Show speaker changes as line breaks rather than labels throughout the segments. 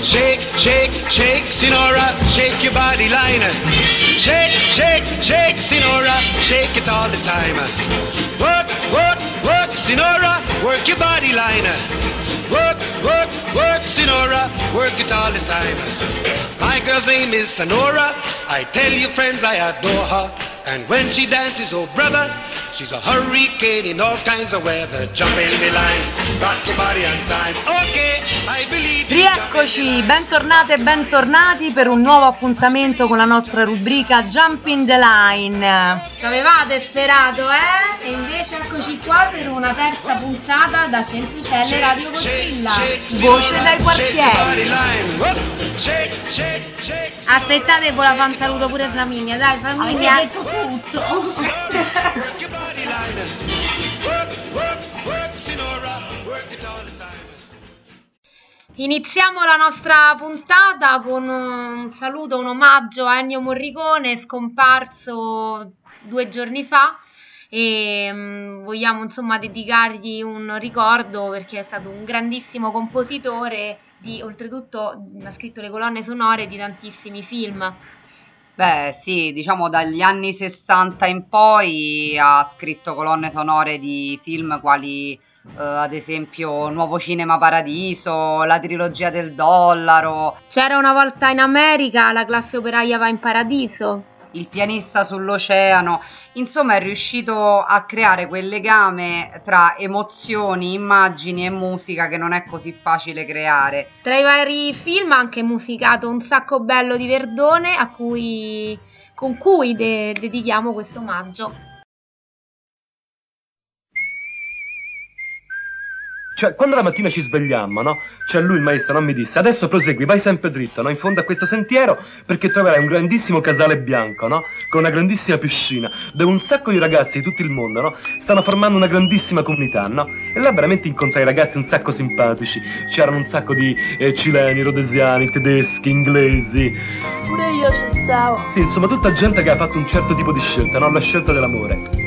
Shake, shake, shake, Sinora, shake your body line. Shake, shake, shake, Sinora, shake it all the time. Work, work, work, Sinora, work your body line. Work, work, work, Sinora, work it all the time. My girl's name is Sonora. I tell you friends I adore her. And when she dances, oh brother, she's a hurricane in all kinds of weather. Jump in the line, rock your body on time. Okay, I believe.
Rieccoci, bentornate e bentornati per un nuovo appuntamento con la nostra rubrica Jump in the Line.
Ci avevate sperato, eh? E invece eccoci qua per una terza puntata da Centicelle Radio Godzilla.
Voce dai quartieri.
Aspettate, poi la fa un saluto pure Flaminia, dai Flaminia. Ha detto tutto. Iniziamo la nostra puntata con un saluto, un omaggio a Ennio Morricone, scomparso 2 giorni fa, e vogliamo insomma dedicargli un ricordo perché è stato un grandissimo compositore, oltretutto ha scritto le colonne sonore di tantissimi film.
Beh sì, diciamo dagli anni 60 in poi ha scritto colonne sonore di film quali ad esempio Nuovo Cinema Paradiso, la trilogia del dollaro,
C'era una volta in America, La classe operaia va in paradiso,
Il pianista sull'oceano. Insomma è riuscito a creare quel legame tra emozioni, immagini e musica che non è così facile creare.
Tra i vari film ha anche musicato Un sacco bello di Verdone, con cui dedichiamo questo omaggio.
Cioè, quando la mattina ci svegliammo, no? Cioè, lui, il maestro, non mi disse: adesso prosegui, vai sempre dritto, no? In fondo a questo sentiero, perché troverai un grandissimo casale bianco, no? Con una grandissima piscina, dove un sacco di ragazzi di tutto il mondo, no? Stanno formando una grandissima comunità, no? E là veramente incontrai ragazzi un sacco simpatici. C'erano un sacco di cileni, rhodesiani, tedeschi, inglesi.
Pure io ci stavo.
Sì, insomma, tutta gente che ha fatto un certo tipo di scelta, no? La scelta dell'amore.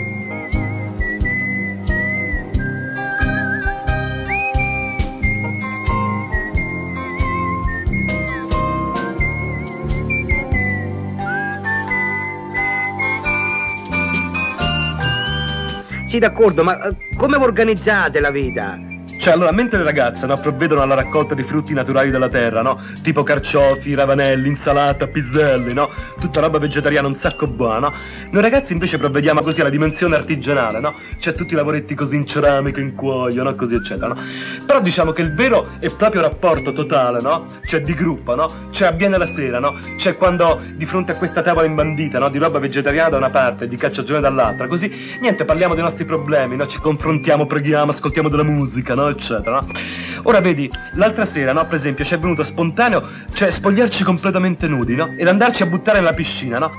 Sì, d'accordo, ma come vi organizzate la vita?
Cioè, allora, mentre le ragazze, no, provvedono alla raccolta di frutti naturali della terra, no? Tipo carciofi, ravanelli, insalata, piselli, no? Tutta roba vegetariana un sacco buona, no? Noi ragazzi invece provvediamo così alla dimensione artigianale, no? Cioè tutti i lavoretti così in ceramica, in cuoio, no? Così eccetera, no? Però diciamo che il vero e proprio rapporto totale, no? Cioè di gruppo, no? Cioè avviene la sera, no? Cioè quando di fronte a questa tavola imbandita, no? Di roba vegetariana da una parte e di cacciagione dall'altra, così, niente, parliamo dei nostri problemi, no? Ci confrontiamo, preghiamo, ascoltiamo della musica, no? Eccetera, no? Ora vedi, l'altra sera, no, per esempio, ci è venuto spontaneo, cioè spogliarci completamente nudi, no? Ed andarci a buttare nella piscina, no?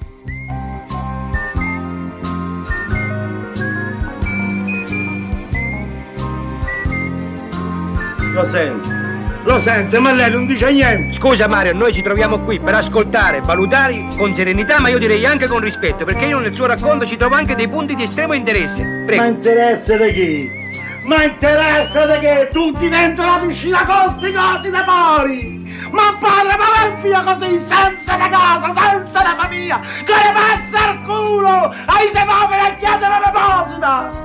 Lo sente, ma lei non dice niente. Scusa Mario, noi ci troviamo qui per ascoltare, valutare con serenità, ma io direi anche con rispetto, perché io nel suo racconto ci trovo anche dei punti di estremo interesse. Prego.
Ma interesse di chi? Ma interessa di che tutti dentro la piscina con sti cosi dei pori! Ma parla, ma vai via così, senza una casa, senza una famiglia, che ne pezza al culo! Ai se poveri e chiedere l'apposita!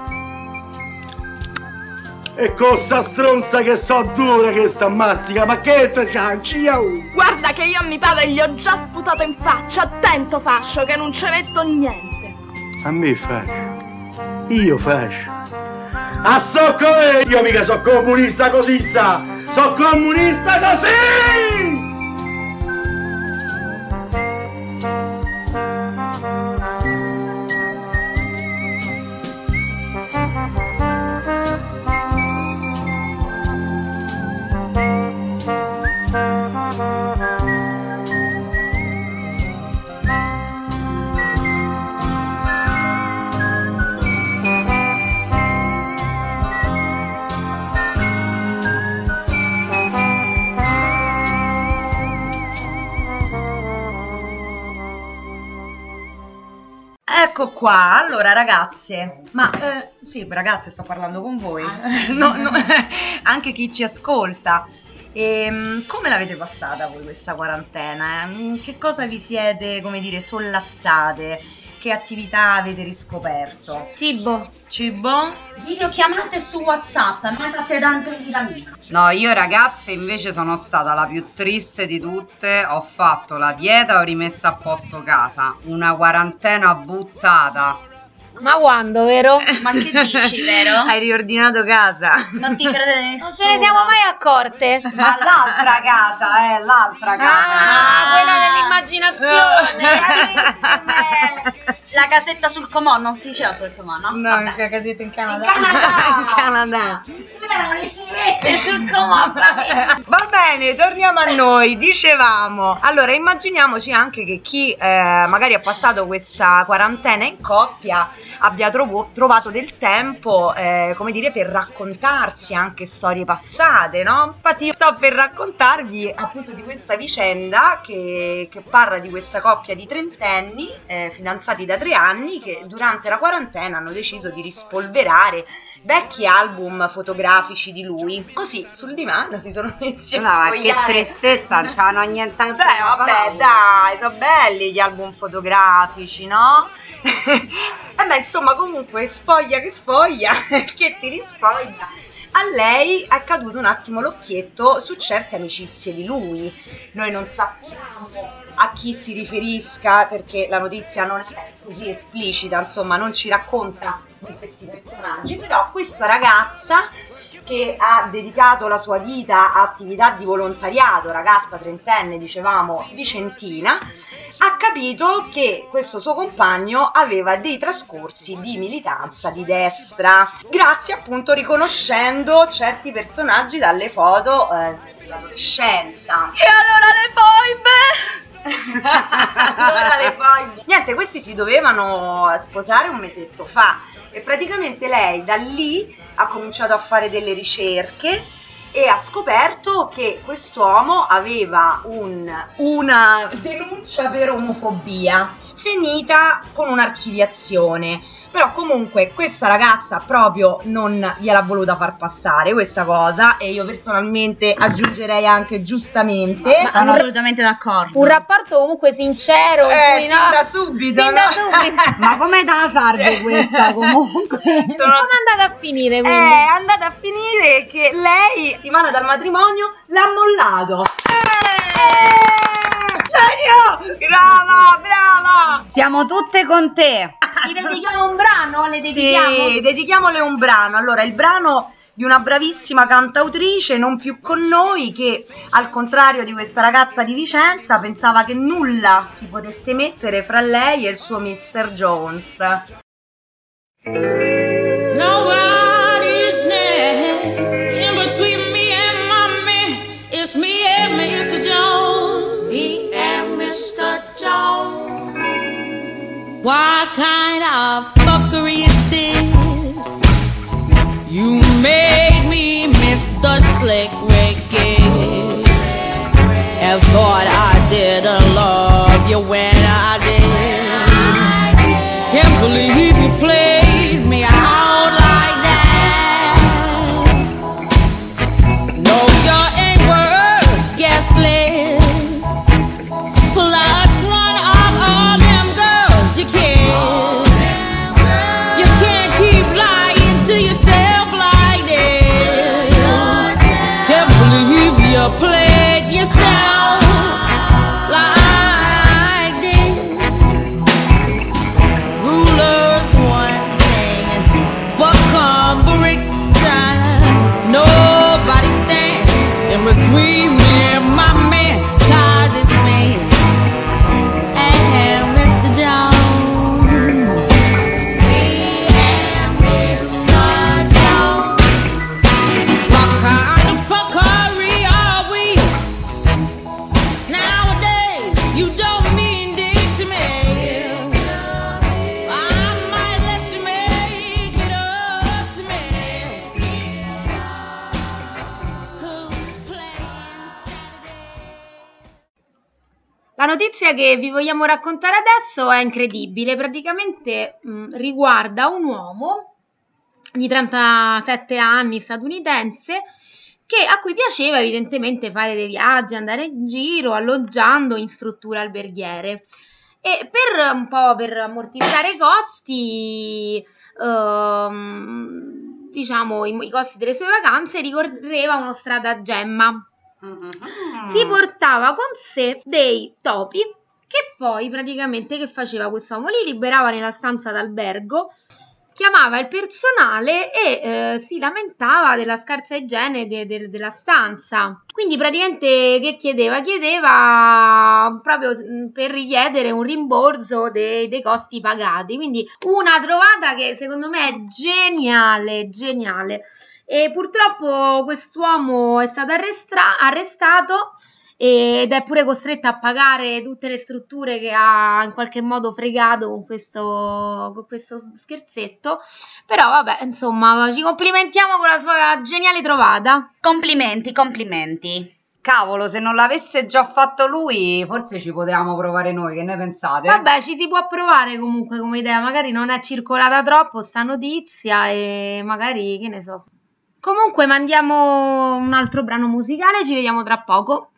E con sta stronza che so dura che sta mastica, ma che te cianci io?
Guarda che io a mio padre gli ho già sputato in faccia, attento fascio, che non ci metto niente.
A me fascio? Io fascio? A socco io mica so comunista così sa! So comunista così!
Ecco qua, allora ragazze, ma sì, ragazze sto parlando con voi, no, anche chi ci ascolta. Come l'avete passata voi questa quarantena? Che cosa vi siete, come dire, sollazzate? Che attività avete riscoperto?
Cibo.
Videochiamate su WhatsApp, mai fatte tante in vita mia.
No, io ragazze invece sono stata la più triste di tutte, ho fatto la dieta, ho rimesso a posto casa, una quarantena buttata.
Ma quando, vero?
Ma che dici, vero?
Hai riordinato casa?
Non ti crede
Non
nessuno.
ce ne siamo mai accorte.
Ma l'altra casa, l'altra casa.
Quella dell'immaginazione.
La casetta sul comò, non si diceva sul comò, no?
No,
Vabbè.
la casetta in Canada.
In Canada!
In Canada.
C'erano le civette sul comò.
Va bene, torniamo a noi. Dicevamo, allora immaginiamoci anche che chi magari ha passato questa quarantena in coppia abbia trovato del tempo, come dire, per raccontarsi anche storie passate, no? Infatti io sto per raccontarvi appunto di questa vicenda che parla di questa coppia di trentenni, fidanzati da 3 anni, che durante la quarantena hanno deciso di rispolverare vecchi album fotografici di lui. Così sul divano si sono messi a
No, che
sfogliare.
tristezza, non c'hanno niente.
Beh, vabbè, dai, sono belli gli album fotografici, no? Beh, insomma, comunque, sfoglia che sfoglia, che ti rispoglia. A lei è caduto un attimo l'occhietto su certe amicizie di lui. Noi non sappiamo a chi si riferisca perché la notizia non è così esplicita, insomma, non ci racconta di questi personaggi, però questa ragazza che ha dedicato la sua vita a attività di volontariato, ragazza trentenne, dicevamo, vicentina, ha capito che questo suo compagno aveva dei trascorsi di militanza di destra, grazie appunto riconoscendo certi personaggi dalle foto dell'adolescenza. E allora le foibe? Allora le foibe. Niente, questi si dovevano sposare un mesetto fa e praticamente lei da lì ha cominciato a fare delle ricerche e ha scoperto che quest'uomo aveva una denuncia per omofobia finita con un'archiviazione. Però comunque questa ragazza proprio non gliel'ha voluta far passare questa cosa, e io personalmente aggiungerei anche giustamente.
Sono assolutamente d'accordo.
Un rapporto comunque sincero, in cui,
Sin
no?
da subito,
Sin
no?
da subito.
Ma com'è da salve questa comunque?
Come è andata a finire, quindi?
È andata a finire che lei, settimana dal matrimonio, l'ha mollato. Genio! Brava!
Siamo tutte con te.
Ti dedichiamo un brano? Le dedichiamo?
Sì, dedichiamole un brano. Allora, il brano di una bravissima cantautrice, non più con noi, che al contrario di questa ragazza di Vicenza pensava che nulla si potesse mettere fra lei e il suo Mr. Jones.
Nobody's next in between me and mommy. It's me and Mr. Jones. Me and Mr. Jones. What kind of fuckery is this? You made me Mr. Slick Ricky and thought I didn't love you when I did. Can't believe you played me out like that. No, you ain't worth guessing. Plus one of all them girls you kissed. You can't keep lying to yourself like this. Can't believe you played yourself like this. Rulers one thing, but come Brixton, nobody stands in between me and my man, 'cause it's me and Mr. Jones. Me and Mr. Jones. What kind of fuckery are we? Nowadays, you don't mean dick to me. I might let you make it up to me. Who's playing Saturday?
La notizia che vi vogliamo raccontare adesso è incredibile, praticamente riguarda un uomo di 37 anni statunitense a cui piaceva evidentemente fare dei viaggi, andare in giro, alloggiando in strutture alberghiere. E per ammortizzare i costi, diciamo i costi delle sue vacanze, ricorreva a uno stratagemma. Si portava con sé dei topi che poi praticamente che faceva quest'uomo? Li liberava nella stanza d'albergo, chiamava il personale e si lamentava della scarsa igiene della stanza. Quindi praticamente che chiedeva? Chiedeva proprio per richiedere un rimborso dei costi pagati. Quindi una trovata che secondo me è geniale, geniale. E purtroppo quest'uomo è stato arrestato ed è pure costretto a pagare tutte le strutture che ha in qualche modo fregato con questo scherzetto. Però vabbè, insomma, ci complimentiamo con la sua geniale trovata.
Complimenti. Cavolo, se non l'avesse già fatto lui, forse ci potevamo provare noi, che ne pensate?
Vabbè, ci si può provare comunque come idea, magari non è circolata troppo sta notizia e magari, che ne so. Comunque mandiamo un altro brano musicale, ci vediamo tra poco.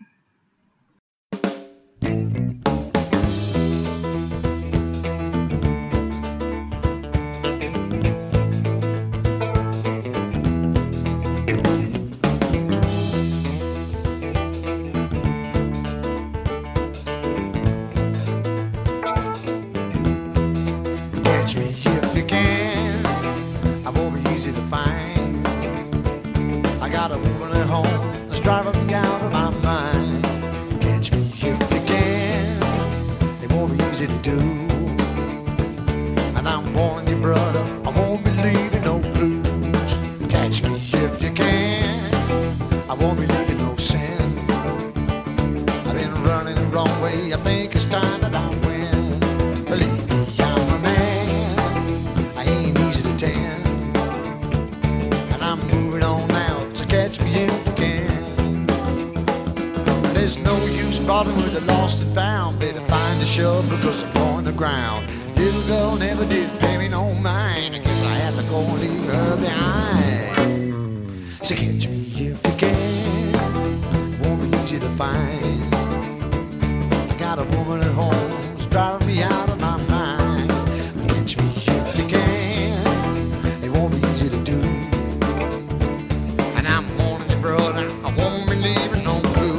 Catch me if you can, I won't be easy to find. I got a woman at home that's driving me out of my mind. Catch me if you can, it won't be easy to do. And I'm warning you, brother, I won't be leaving no clues. Catch me if you can, I won't be leaving no sin. I've been running the wrong way, I think it's time that I win. Believe me, I'm a man, I ain't easy to tend. And I'm moving on now, so catch me if you can. There's no use bothering with the lost and found. Better find the shovel because I'm going to ground. Little girl never did pay me no mind. I guess I had to go and leave her behind. So catch me if you can, it won't be easy to find. I got a woman at home who's driving me out of my mind. Catch me if you can, it won't be easy to do. And I'm warning you, brother, I won't be leaving no clue.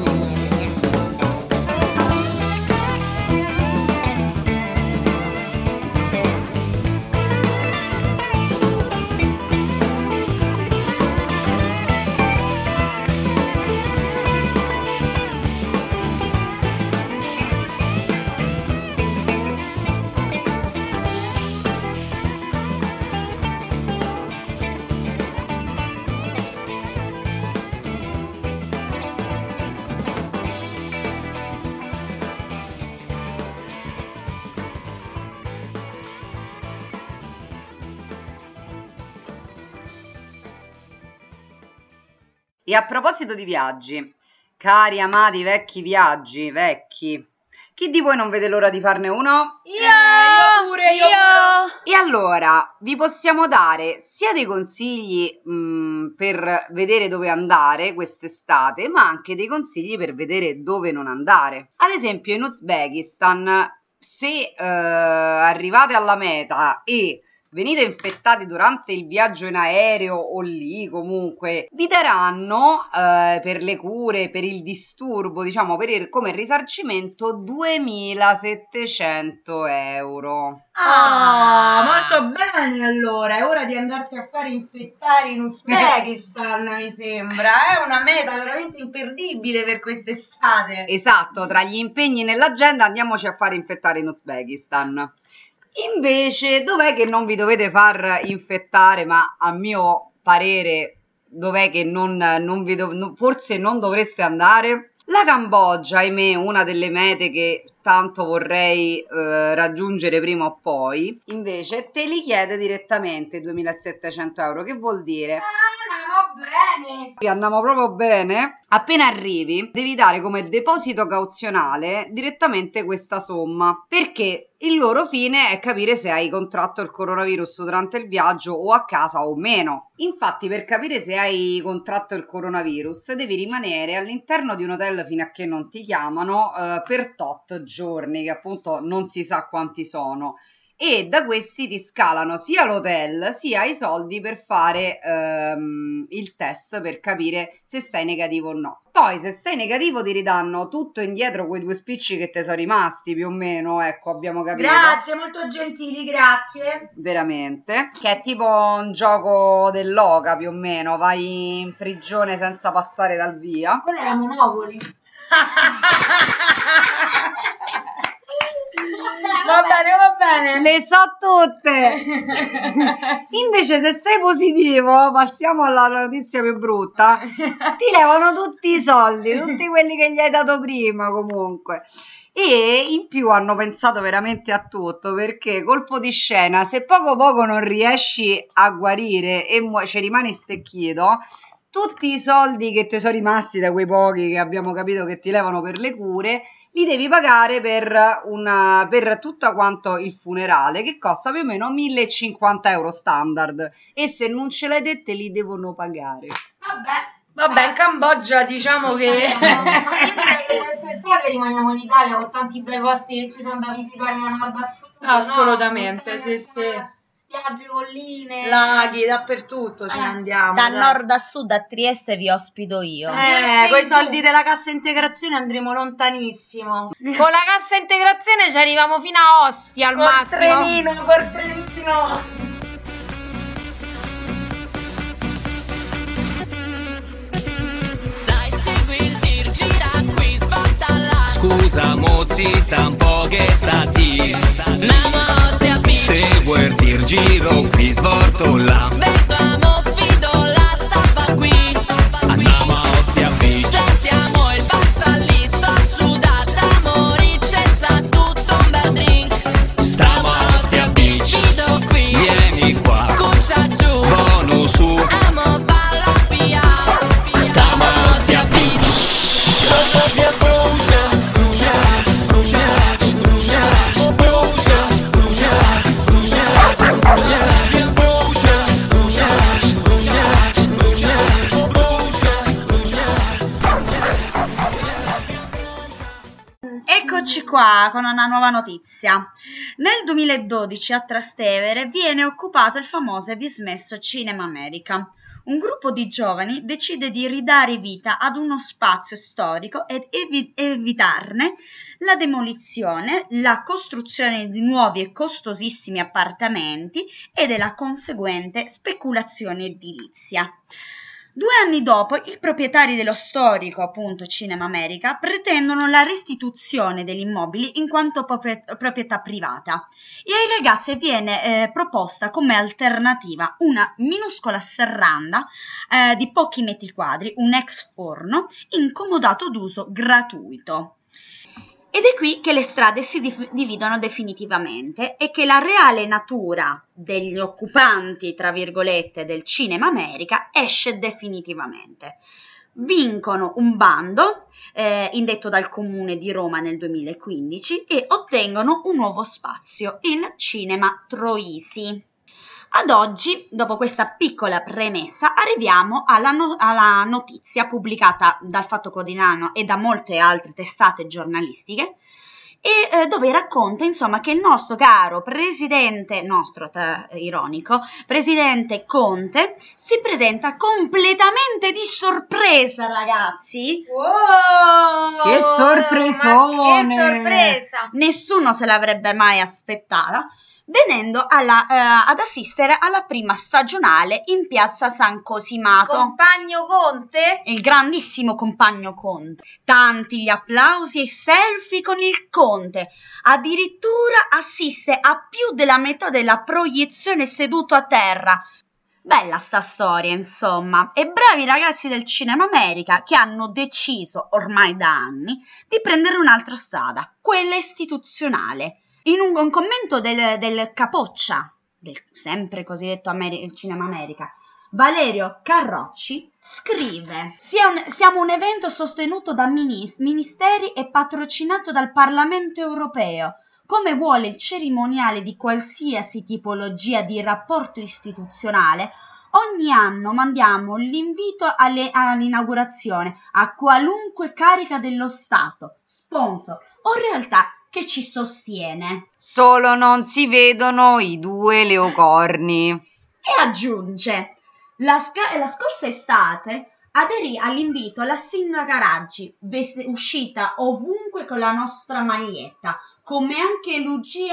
E a proposito di viaggi, cari amati vecchi viaggi, vecchi, chi di voi non vede l'ora di farne uno?
Io pure.
E allora, vi possiamo dare sia dei consigli per vedere dove andare quest'estate, ma anche dei consigli per vedere dove non andare. Ad esempio in Uzbekistan, se arrivate alla meta e venite infettati durante il viaggio in aereo o lì comunque, vi daranno per le cure, per il disturbo, diciamo come risarcimento 2.700 euro.
Ah, molto bene allora, è ora di andarsi a fare infettare in Uzbekistan, mi sembra, è una meta veramente imperdibile per quest'estate.
Esatto, tra gli impegni nell'agenda andiamoci a fare infettare in Uzbekistan. Invece, dov'è che non vi dovete far infettare, ma a mio parere, dov'è che forse non dovreste andare? La Cambogia, ahimè, una delle mete che tanto vorrei raggiungere prima o poi, invece te li chiede direttamente 2.700 euro. Che vuol dire?
Andiamo bene.
Andiamo proprio bene. Appena arrivi devi dare come deposito cauzionale direttamente questa somma, perché il loro fine è capire se hai contratto il coronavirus durante il viaggio o a casa o meno. Infatti, per capire se hai contratto il coronavirus devi rimanere all'interno di un hotel fino a che non ti chiamano per tot giorni, che appunto non si sa quanti sono, e da questi ti scalano sia l'hotel sia i soldi per fare il test per capire se sei negativo o no. Poi se sei negativo ti ridanno tutto indietro, quei 2 spicci che te sono rimasti più o meno, ecco, abbiamo capito.
Grazie, molto gentili, grazie.
Veramente, che è tipo un gioco dell'oca più o meno, vai in prigione senza passare dal via.
Quello era Monopoli.
Va bene.
Le so tutte. Invece se sei positivo, passiamo alla notizia più brutta, ti levano tutti i soldi, tutti quelli che gli hai dato prima comunque. E in più hanno pensato veramente a tutto, perché colpo di scena, se poco poco non riesci a guarire e ci rimani stecchito, tutti i soldi che ti sono rimasti da quei pochi che abbiamo capito che ti levano per le cure li devi pagare per tutto quanto il funerale, che costa più o meno 1.050 euro standard, e se non ce l'hai dette li devono pagare.
Vabbè, in Cambogia diciamo che...
Ma io direi che quest'estate rimaniamo in Italia con tanti bei posti che ci sono da visitare da nord a sud.
Assolutamente,
no?
sì.
Spiagge, colline,
Laghi, dappertutto ce ne andiamo.
Da
dai.
nord a sud a Trieste vi ospito io.
Con i soldi della cassa integrazione andremo lontanissimo.
Con la cassa integrazione ci arriviamo fino a Ostia al massimo.
Col trenino.
Dai, segui il tir, gira qui, svolta là. Scusa, mozzita, un po' che sta a dire. Se vuoi il tir, giro qui, svolto là. Svettiamo, fido, la staffa qui. Andiamo a Ostia Beach. Sentiamo il basta lì, sto sudata, morice, sa tutto un bel drink. Stiamo a Ostia Beach. Fido qui, vieni qua. Cuccia giù, buono su. Amo, balla, via. Stiamo a Ostia Beach. Lo sabbia brucia, brucia, brucia, brucia, brucia, brucia.
Eccoci qua con una nuova notizia. Nel 2012 a Trastevere viene occupato il famoso e dismesso Cinema America. Un gruppo di giovani decide di ridare vita ad uno spazio storico ed evitarne la demolizione, la costruzione di nuovi e costosissimi appartamenti e della conseguente speculazione edilizia. 2 anni dopo, i proprietari dello storico, appunto, Cinema America pretendono la restituzione degli immobili in quanto proprietà privata, e ai ragazzi viene proposta come alternativa una minuscola serranda di pochi metri quadri, un ex forno incomodato d'uso gratuito. Ed è qui che le strade si dividono definitivamente e che la reale natura degli occupanti, tra virgolette, del Cinema America esce definitivamente. Vincono un bando indetto dal Comune di Roma nel 2015 e ottengono un nuovo spazio, il Cinema Troisi. Ad oggi, dopo questa piccola premessa, arriviamo alla notizia pubblicata dal Fatto Quotidiano e da molte altre testate giornalistiche, e dove racconta insomma che il nostro caro presidente, ironico, presidente Conte, si presenta completamente di sorpresa, ragazzi.
Wow!
Che sorpresone!
Che sorpresa!
Nessuno se l'avrebbe mai aspettata, venendo ad assistere alla prima stagionale in piazza San Cosimato.
Compagno Conte?
Il grandissimo compagno Conte. Tanti gli applausi e selfie con il Conte. Addirittura assiste a più della metà della proiezione seduto a terra. Bella sta storia, insomma, e bravi ragazzi del Cinema America che hanno deciso, ormai da anni, di prendere un'altra strada, quella istituzionale. In un commento del capoccia, del sempre cosiddetto Cinema America, Valerio Carrocci, scrive: siamo un evento sostenuto da ministeri e patrocinato dal Parlamento europeo. Come vuole il cerimoniale di qualsiasi tipologia di rapporto istituzionale, ogni anno mandiamo l'invito all'inaugurazione a qualunque carica dello Stato, sponsor o realtà che ci sostiene.
Solo non si vedono i 2 leocorni.
E aggiunge: la scorsa estate aderì all'invito la sindaca Raggi, uscita ovunque con la nostra maglietta, come anche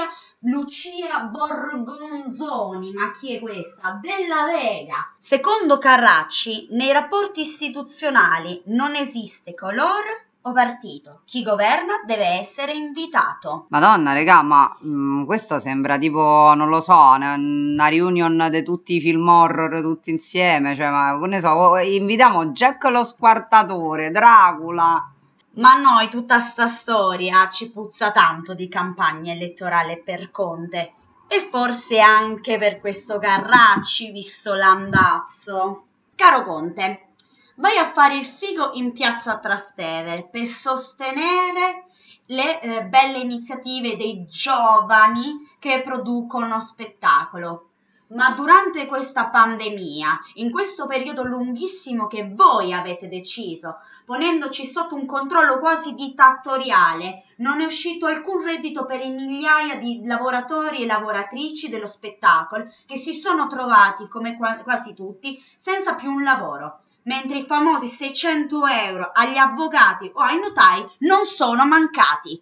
Lucia Borgonzoni, ma chi è questa? Della Lega. Secondo Carracci, nei rapporti istituzionali non esiste colore o partito. Chi governa deve essere invitato.
Madonna, regà, ma questo sembra tipo, non lo so, una reunion di tutti i film horror tutti insieme, cioè, ma ne so, invitiamo Jack lo Squartatore, Dracula.
Ma a noi tutta sta storia ci puzza tanto di campagna elettorale per Conte, e forse anche per questo Carracci, visto l'andazzo. Caro Conte, vai a fare il figo in piazza Trastevere per sostenere le belle iniziative dei giovani che producono spettacolo. Ma durante questa pandemia, in questo periodo lunghissimo che voi avete deciso, ponendoci sotto un controllo quasi dittatoriale, non è uscito alcun reddito per le migliaia di lavoratori e lavoratrici dello spettacolo che si sono trovati, come quasi tutti, senza più un lavoro, mentre i famosi 600 euro agli avvocati o ai notai non sono mancati.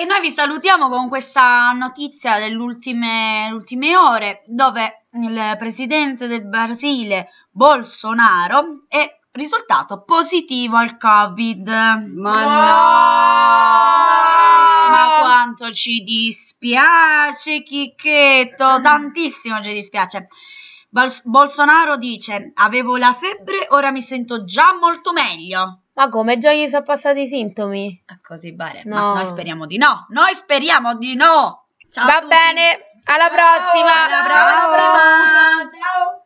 E noi vi salutiamo con questa notizia delle ultime ore, dove il presidente del Brasile, Bolsonaro, è risultato positivo al Covid. Ma quanto ci dispiace, Chicchetto, tantissimo ci dispiace. Bolsonaro dice: avevo la febbre, ora mi sento già molto meglio.
Ma come? Già gli sono passati i sintomi?
Così pare,
No.
ma noi speriamo di no. Noi speriamo di no. Ciao a
Va
tutti.
bene, alla prossima!
Alla prossima. Ciao.